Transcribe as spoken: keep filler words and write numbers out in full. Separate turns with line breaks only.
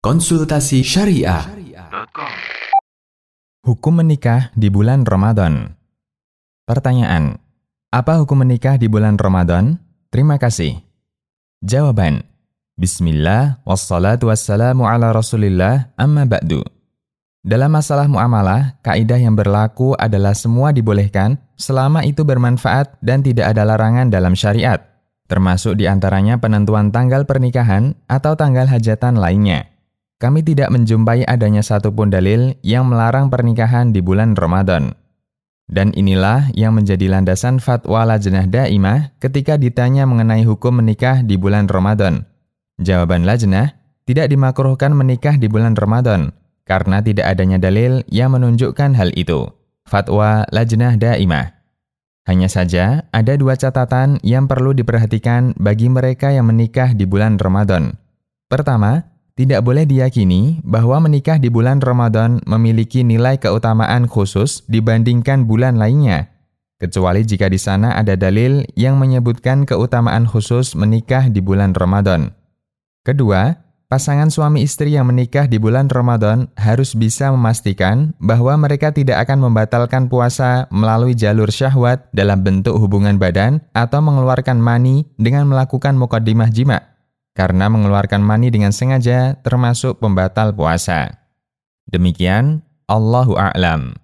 Konsultasi Syariah.
Hukum menikah di bulan Ramadan. Pertanyaan: apa hukum menikah di bulan Ramadan? Terima kasih. Jawaban: Bismillah, wassalatu wassalamu ala rasulillah, amma ba'du. Dalam masalah muamalah, kaidah yang berlaku adalah semua dibolehkan selama itu bermanfaat dan tidak ada larangan dalam syariat, termasuk diantaranya penentuan tanggal pernikahan atau tanggal hajatan lainnya. Kami tidak menjumpai adanya satupun dalil yang melarang pernikahan di bulan Ramadan. Dan inilah yang menjadi landasan fatwa Lajnah Daimah ketika ditanya mengenai hukum menikah di bulan Ramadan. Jawaban Lajnah, tidak dimakruhkan menikah di bulan Ramadan, karena tidak adanya dalil yang menunjukkan hal itu. Fatwa Lajnah Daimah. Hanya saja, ada dua catatan yang perlu diperhatikan bagi mereka yang menikah di bulan Ramadan. Pertama, tidak boleh diyakini bahwa menikah di bulan Ramadan memiliki nilai keutamaan khusus dibandingkan bulan lainnya, kecuali jika di sana ada dalil yang menyebutkan keutamaan khusus menikah di bulan Ramadan. Kedua, pasangan suami istri yang menikah di bulan Ramadan harus bisa memastikan bahwa mereka tidak akan membatalkan puasa melalui jalur syahwat dalam bentuk hubungan badan atau mengeluarkan mani dengan melakukan muqaddimah jima'. Karena mengeluarkan mani dengan sengaja termasuk pembatal puasa. Demikian, Allahu a'lam.